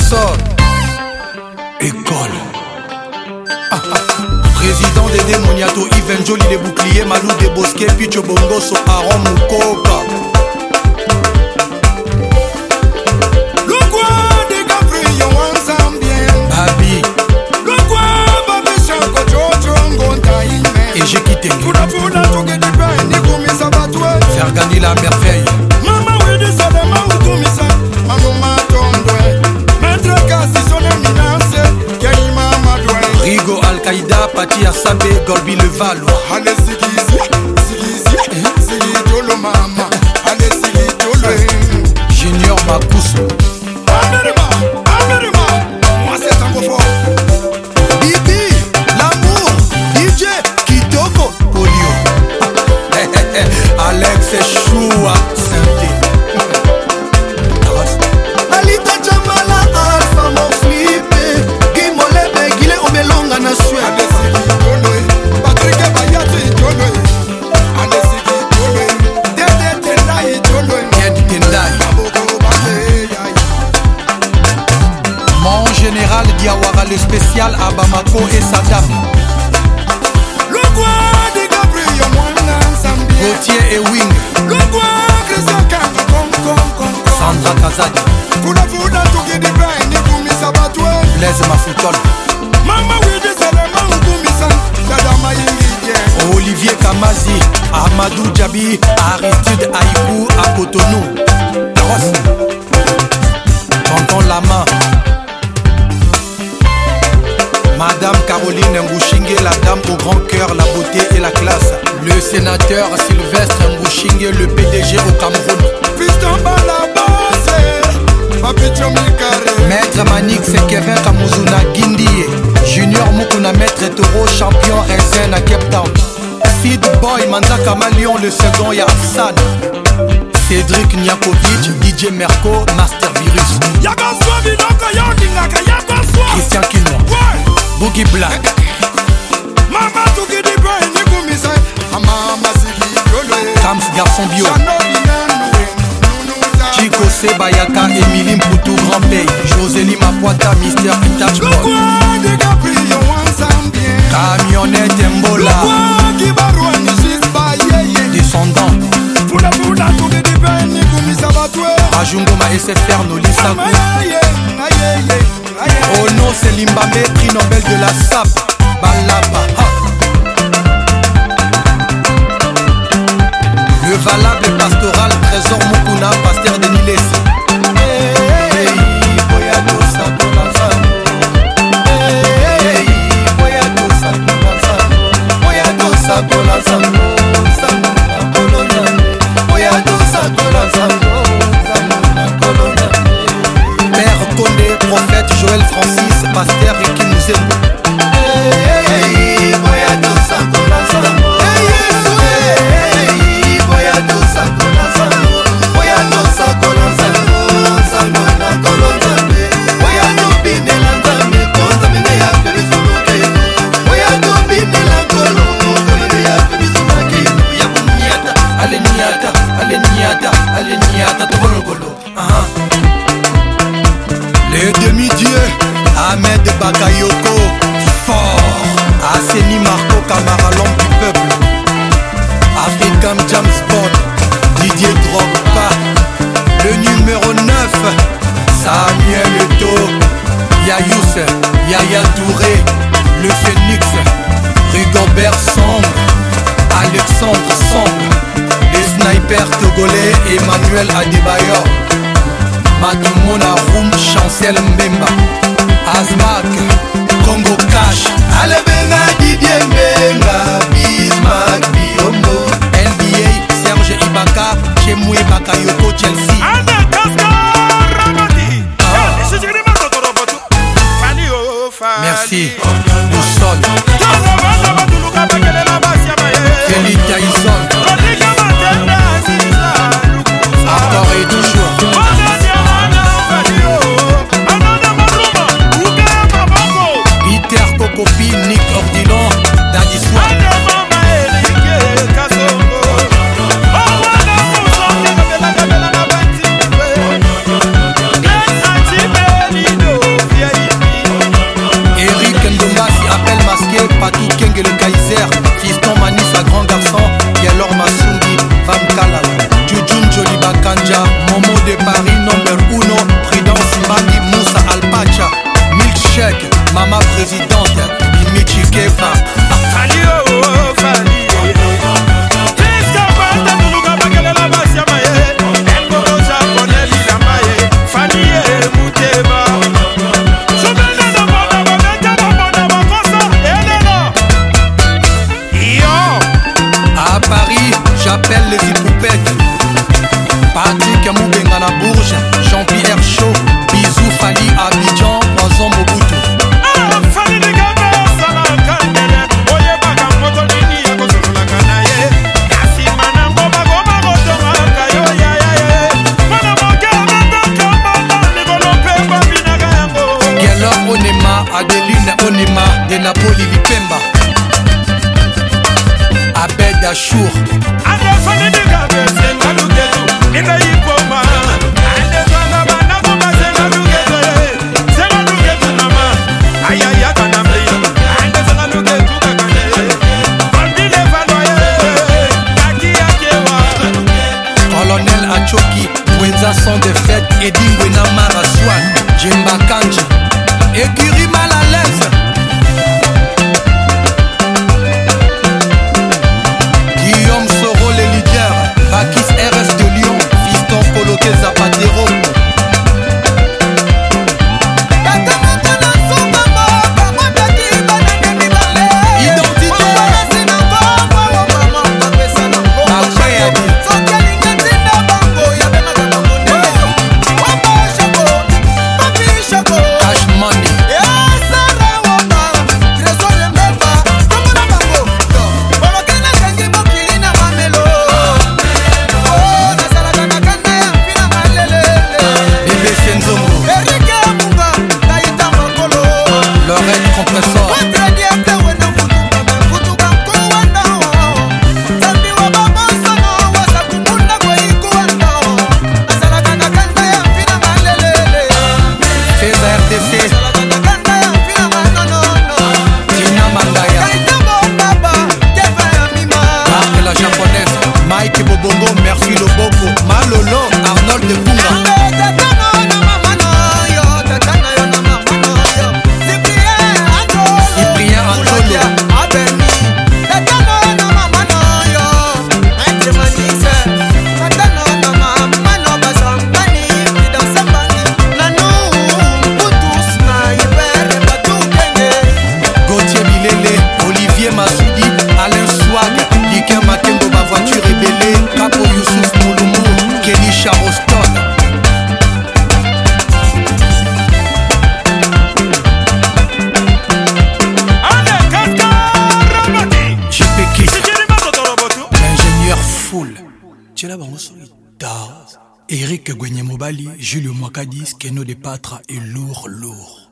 Trésor École Président Dédé Moniato, Yves Njoli les boucliers, Malou des Bosquets, Picho Bongoso, Aaron Moukoka. Le quoi des Gabriel Wansambien Babi Le quoi Babi Chanko Jojo Ngontaïne Et j'ai quitté Fouda Fouda Touké du pain Ni Koumisa Batoué Faire gagner la merveille. Maman Wede Salama ou Koumisa Maman Matondoué Maître Kassi son éminence Kenima Madoué Rigo Al-Qaïda, Pati Assabe, Golbi le Valois. Allez Sigizi Sigi Jolo Mama Allez Sigi Jolo Junior Makousou Amerima Moi c'est tango fort Bibi, l'amour, DJ, Kitoko, Polio. Alex Choua, Saint-Dé. Alita Jamala, Alpha, mon flippé. Guy Molebe, Guilé, Omelonga, na sué. Allez Sigi Jolo Patrick Bayati Jolo Allez Sigi Jolo Dede Tendai Jolo Ed Tendai. Aboko Bale Mon général Diawara, le spécial à Bamako et Saddam. Le quoi des Gabriel Wansambien Gauthier et Wing. Le quoi Christian Kanka Kom Sandra Kazadi. Fouda Touké du pain Ni Koumisa Batoué Blaise Mafoutol. Mama Wede Salama ou Koumisa Dada Mayingi Olivier Kamazi. Amadou Djabi. Aristide Aïkou à Cotonou. Tonton Lama. Madame Caroline Ngouchingue, la dame au grand cœur, la beauté et la classe. Le sénateur Sylvestre Ngouchingue, le PDG au Cameroun. Fiston Balabase Papi Chomikare Maître Manix Kevin Kamuzuna Guindie. Junior Mukuna Maître Toro, champion Raisin à Cape Town. Feed Boy Manzaka Malion, le second Yafsan. Cédric Niakovic, DJ Merco, Master Virus. Yakaswa Bidoko Yondingaka Yakaswa Christian Kinois, Ouais Boogie Black. Mama Touké du pain Ni Koumisa Mama Sigi Jolo Kams Garçon Bio. Chico Sebayaka, Émilie Mpoutou, Grand Pays. Josélie Mapoita, Mister Touch Le Boy. quoi des Gabriel Wansambien Camionnette Mbola. Le quoi qui barou Nijis Bayeye Descendant. Fouda Touké du pain Ni Koumisa Batoué Rajungoma SFR Nolisa. Oh non, c'est Limbamé, prix Nobel de la SAP. Balaba. Ha. Le valable pastoral, Trésor Mukuna, pasteur de Niles. Père Condé, prophète Joël Francis, pasteur Ricky Mouzembo. Le demi-dieu Ahmed Bakayoko, fort. Asseni Marco Camara, l'homme du peuple. African James Bond, Didier Drogba. Le numéro 9, Samuel Eto'o, Yayous, Yaya Touré. Le Phénix, Rigobert Song, Alexandre Song. Les snipers togolais, Emmanuel Adebayor. Matumona Roum, Chancel Mbemba. Azmak, Congo Cash. Alebenga Didier Mbenga, Bismarck Biombo. NBA, Serge Ibaka, Chemoué Bakayoko, Chelsea. Merci, Boussol. Félix Tyson. Encore et toujours. Peter Kokopi, Nick Ordilon, Daddy Swap. m'appelle les hippoupètes. Patrick Moubenga na Bourges, Jean-Pierre Chaud, bisous Fali Abidjan, Poison Mobutu. Fali de Gaba, Sala Kandele, Oye Baga Moto Nini, Yakosola Kanaye, Kasi Manambo Bagoma Motonga, Kayo Yaye, Manamoka, Matoka, Mata, Nivolope, Babina Gayango. Gelor Onema, Adeline Onema, de Napoli Lipemba. Abed Achour. Ande Fali de Gaba, Sengalugeto, Ina Yipoma, Ande Fala Banakoma, Sengalugeto, Sengalugeto Nama, Ayaya Kaname, Ande Sengalugeto Kakane, Bambile Faloye, Kaki Akewa. Colonel Achoki, Wenza sans défaite, Edingwe Namara Swan, Jimba Kanji, Écurie mal à l'aise. Guillaume Soro, les leaders, Bakis RS de Lyon, Fiston Coloqué Zapatero. Eric Gwenyemobali, Julio Mwakadis, Keno de Patra et lourd.